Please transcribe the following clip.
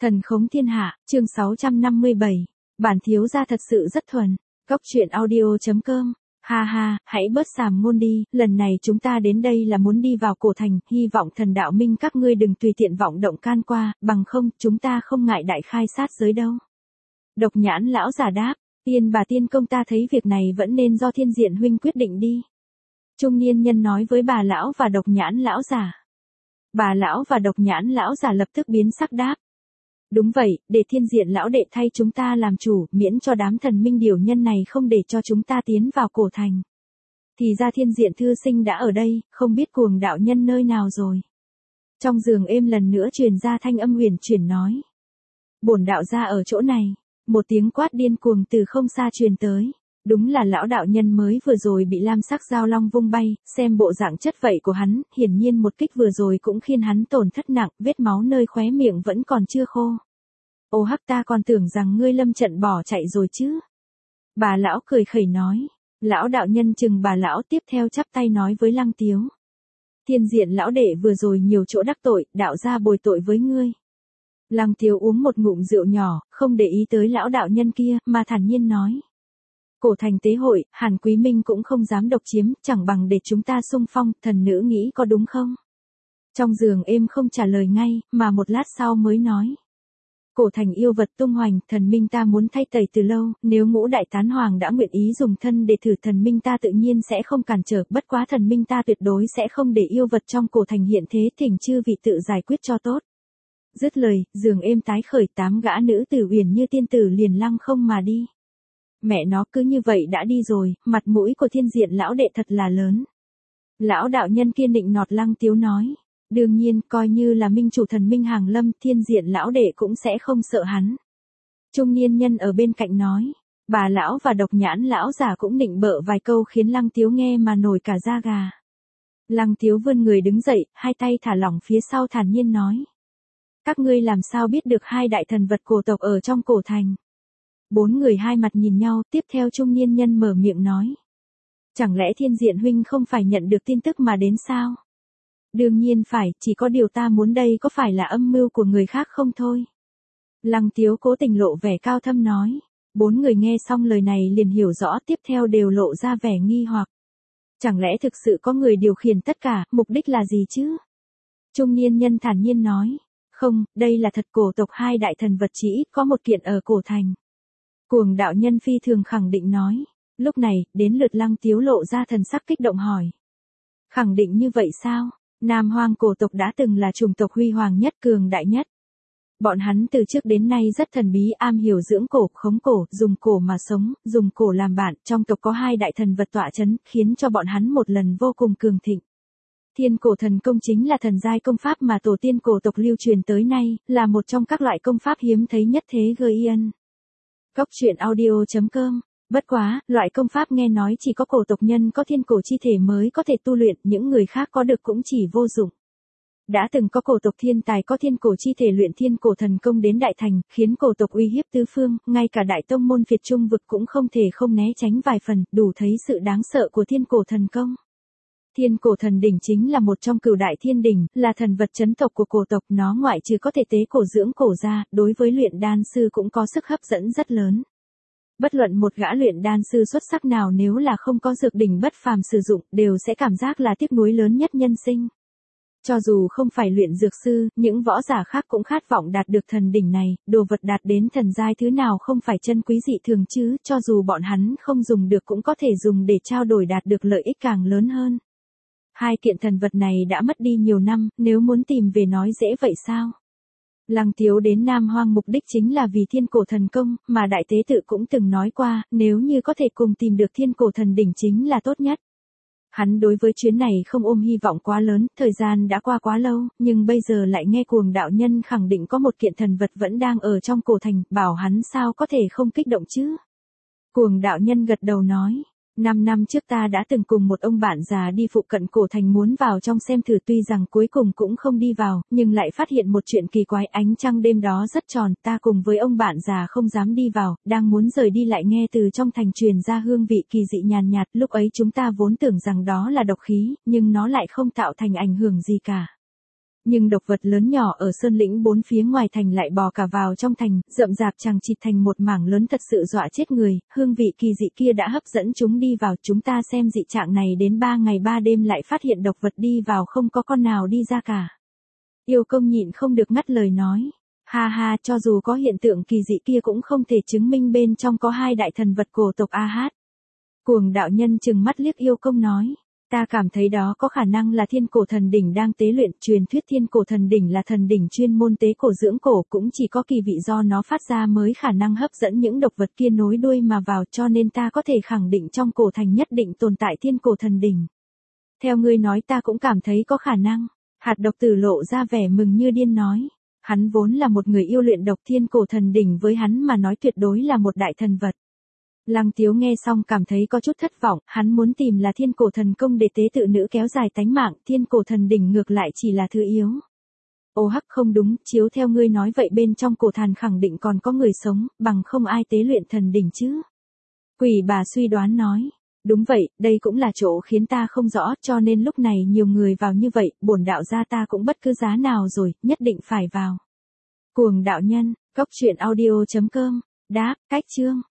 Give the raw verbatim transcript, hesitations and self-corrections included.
Thần khống thiên hạ, chương sáu trăm năm mươi bảy. Bản thiếu gia thật sự rất thuần. Cốc truyện audio.com. Ha ha, hãy bớt xàm ngôn đi, lần này chúng ta đến đây là muốn đi vào cổ thành, hy vọng thần đạo minh các ngươi đừng tùy tiện vọng động can qua, bằng không, chúng ta không ngại đại khai sát giới đâu. Độc nhãn lão giả đáp, tiên bà tiên công ta thấy việc này vẫn nên do Thiên Diện huynh quyết định đi. Trung niên nhân nói với bà lão và độc nhãn lão giả. Bà lão và độc nhãn lão giả lập tức biến sắc đáp. Đúng vậy, để Thiên Diện lão đệ thay chúng ta làm chủ, miễn cho đám thần minh điều nhân này không để cho chúng ta tiến vào cổ thành. Thì ra Thiên Diện thư sinh đã ở đây, không biết cuồng đạo nhân nơi nào rồi. Trong giường êm lần nữa truyền ra thanh âm huyền chuyển nói. Bổn đạo gia ở chỗ này, một tiếng quát điên cuồng từ không xa truyền tới. Đúng là lão đạo nhân mới vừa rồi bị lam sắc dao long vung bay, xem bộ dạng chất vậy của hắn, hiển nhiên một kích vừa rồi cũng khiến hắn tổn thất nặng, vết máu nơi khóe miệng vẫn còn chưa khô. Ô hắc, ta còn tưởng rằng ngươi lâm trận bỏ chạy rồi chứ. Bà lão cười khẩy nói. Lão đạo nhân chừng bà lão tiếp theo chắp tay nói với Lăng Tiếu. Thiên Diện lão đệ vừa rồi nhiều chỗ đắc tội, đạo gia bồi tội với ngươi. Lăng Tiếu uống một ngụm rượu nhỏ, không để ý tới lão đạo nhân kia, mà thản nhiên nói. Cổ thành tế hội, Hàn Quý Minh cũng không dám độc chiếm, chẳng bằng để chúng ta xung phong, thần nữ nghĩ có đúng không? Trong giường êm không trả lời ngay, mà một lát sau mới nói. Cổ thành yêu vật tung hoành, thần minh ta muốn thay tẩy từ lâu, nếu ngũ đại tán hoàng đã nguyện ý dùng thân để thử thần minh ta tự nhiên sẽ không cản trở, bất quá thần minh ta tuyệt đối sẽ không để yêu vật trong cổ thành hiện thế, thỉnh chư vị tự giải quyết cho tốt. Dứt lời, giường êm tái khởi, tám gã nữ tử uyển như tiên tử liền lăng không mà đi. Mẹ nó cứ như vậy đã đi rồi, mặt mũi của Thiên Diện lão đệ thật là lớn. Lão đạo nhân kiên định nọt Lăng Tiếu nói. Đương nhiên, coi như là minh chủ thần minh hàng lâm, Thiên Diện lão đệ cũng sẽ không sợ hắn. Trung niên nhân ở bên cạnh nói. Bà lão và độc nhãn lão giả cũng nịnh bợ vài câu khiến Lăng Tiếu nghe mà nổi cả da gà. Lăng Tiếu vươn người đứng dậy, hai tay thả lỏng phía sau thản nhiên nói. Các ngươi làm sao biết được hai đại thần vật cổ tộc ở trong cổ thành? Bốn người hai mặt nhìn nhau, tiếp theo trung niên nhân mở miệng nói. Chẳng lẽ Thiên Diện huynh không phải nhận được tin tức mà đến sao? Đương nhiên phải, chỉ có điều ta muốn đây có phải là âm mưu của người khác không thôi. Lăng Tiếu cố tình lộ vẻ cao thâm nói. Bốn người nghe xong lời này liền hiểu rõ, tiếp theo đều lộ ra vẻ nghi hoặc. Chẳng lẽ thực sự có người điều khiển tất cả, mục đích là gì chứ? Trung niên nhân thản nhiên nói. Không, đây là thật, cổ tộc hai đại thần vật chỉ ít có một kiện ở cổ thành. Cuồng đạo nhân phi thường khẳng định nói. Lúc này, đến lượt Lăng Tiếu lộ ra thần sắc kích động hỏi. Khẳng định như vậy sao? Nam Hoang cổ tộc đã từng là chủng tộc huy hoàng nhất, cường đại nhất. Bọn hắn từ trước đến nay rất thần bí, am hiểu dưỡng cổ, khống cổ, dùng cổ mà sống, dùng cổ làm bạn. Trong tộc có hai đại thần vật tọa chấn, khiến cho bọn hắn một lần vô cùng cường thịnh. Thiên cổ thần công chính là thần giai công pháp mà tổ tiên cổ tộc lưu truyền tới nay, là một trong các loại công pháp hiếm thấy nhất thế gian. Cốc truyện audio.com. Bất quá, loại công pháp nghe nói chỉ có cổ tộc nhân có thiên cổ chi thể mới có thể tu luyện, những người khác có được cũng chỉ vô dụng. Đã từng có cổ tộc thiên tài có thiên cổ chi thể luyện thiên cổ thần công đến đại thành, khiến cổ tộc uy hiếp tứ phương, ngay cả đại tông môn Việt Trung vực cũng không thể không né tránh vài phần, đủ thấy sự đáng sợ của thiên cổ thần công. Thiên cổ thần đỉnh chính là một trong cửu đại thiên đỉnh, là thần vật chấn tộc của cổ tộc, nó ngoại trừ có thể tế cổ dưỡng cổ ra, đối với luyện đan sư cũng có sức hấp dẫn rất lớn. Bất luận một gã luyện đan sư xuất sắc nào nếu là không có dược đỉnh bất phàm sử dụng, đều sẽ cảm giác là tiếc nuối lớn nhất nhân sinh. Cho dù không phải luyện dược sư, những võ giả khác cũng khát vọng đạt được thần đỉnh này, đồ vật đạt đến thần giai thứ nào không phải chân quý dị thường chứ, cho dù bọn hắn không dùng được cũng có thể dùng để trao đổi đạt được lợi ích càng lớn hơn. Hai kiện thần vật này đã mất đi nhiều năm, nếu muốn tìm về nói dễ vậy sao? Lăng Tiếu đến Nam Hoang mục đích chính là vì thiên cổ thần công, mà đại tế tự cũng từng nói qua, nếu như có thể cùng tìm được thiên cổ thần đỉnh chính là tốt nhất. Hắn đối với chuyến này không ôm hy vọng quá lớn, thời gian đã qua quá lâu, nhưng bây giờ lại nghe cuồng đạo nhân khẳng định có một kiện thần vật vẫn đang ở trong cổ thành, bảo hắn sao có thể không kích động chứ? Cuồng đạo nhân gật đầu nói. Năm năm trước ta đã từng cùng một ông bạn già đi phụ cận cổ thành muốn vào trong xem thử, tuy rằng cuối cùng cũng không đi vào, nhưng lại phát hiện một chuyện kỳ quái, ánh trăng đêm đó rất tròn, ta cùng với ông bạn già không dám đi vào, đang muốn rời đi lại nghe từ trong thành truyền ra hương vị kỳ dị nhàn nhạt, lúc ấy chúng ta vốn tưởng rằng đó là độc khí, nhưng nó lại không tạo thành ảnh hưởng gì cả. Nhưng độc vật lớn nhỏ ở sơn lĩnh bốn phía ngoài thành lại bò cả vào trong thành, rậm rạp chằng chịt thành một mảng lớn thật sự dọa chết người, hương vị kỳ dị kia đã hấp dẫn chúng đi vào. Chúng ta xem dị trạng này đến ba ngày ba đêm lại phát hiện độc vật đi vào không có con nào đi ra cả. Yêu công nhịn không được ngắt lời nói. Ha ha, cho dù có hiện tượng kỳ dị kia cũng không thể chứng minh bên trong có hai đại thần vật cổ tộc A Hát. Cuồng đạo nhân trừng mắt liếc yêu công nói. Ta cảm thấy đó có khả năng là thiên cổ thần đỉnh đang tế luyện. Truyền thuyết thiên cổ thần đỉnh là thần đỉnh chuyên môn tế cổ dưỡng cổ, cũng chỉ có kỳ vị do nó phát ra mới khả năng hấp dẫn những độc vật kia nối đuôi mà vào, cho nên ta có thể khẳng định trong cổ thành nhất định tồn tại thiên cổ thần đỉnh. Theo ngươi nói ta cũng cảm thấy có khả năng. Hạt độc tử lộ ra vẻ mừng như điên nói. Hắn vốn là một người yêu luyện độc, thiên cổ thần đỉnh với hắn mà nói tuyệt đối là một đại thần vật. Lăng Tiếu nghe xong cảm thấy có chút thất vọng, hắn muốn tìm là thiên cổ thần công để tế tự nữ kéo dài tánh mạng, thiên cổ thần đỉnh ngược lại chỉ là thứ yếu. Ô hắc, không đúng, chiếu theo ngươi nói vậy bên trong cổ thần khẳng định còn có người sống, bằng không ai tế luyện thần đỉnh chứ. Quỷ bà suy đoán nói. Đúng vậy, đây cũng là chỗ khiến ta không rõ, cho nên lúc này nhiều người vào như vậy, bổn đạo gia ta cũng bất cứ giá nào rồi, nhất định phải vào. Cuồng đạo nhân, cốc truyện audio chấm com, đáp, cách chương.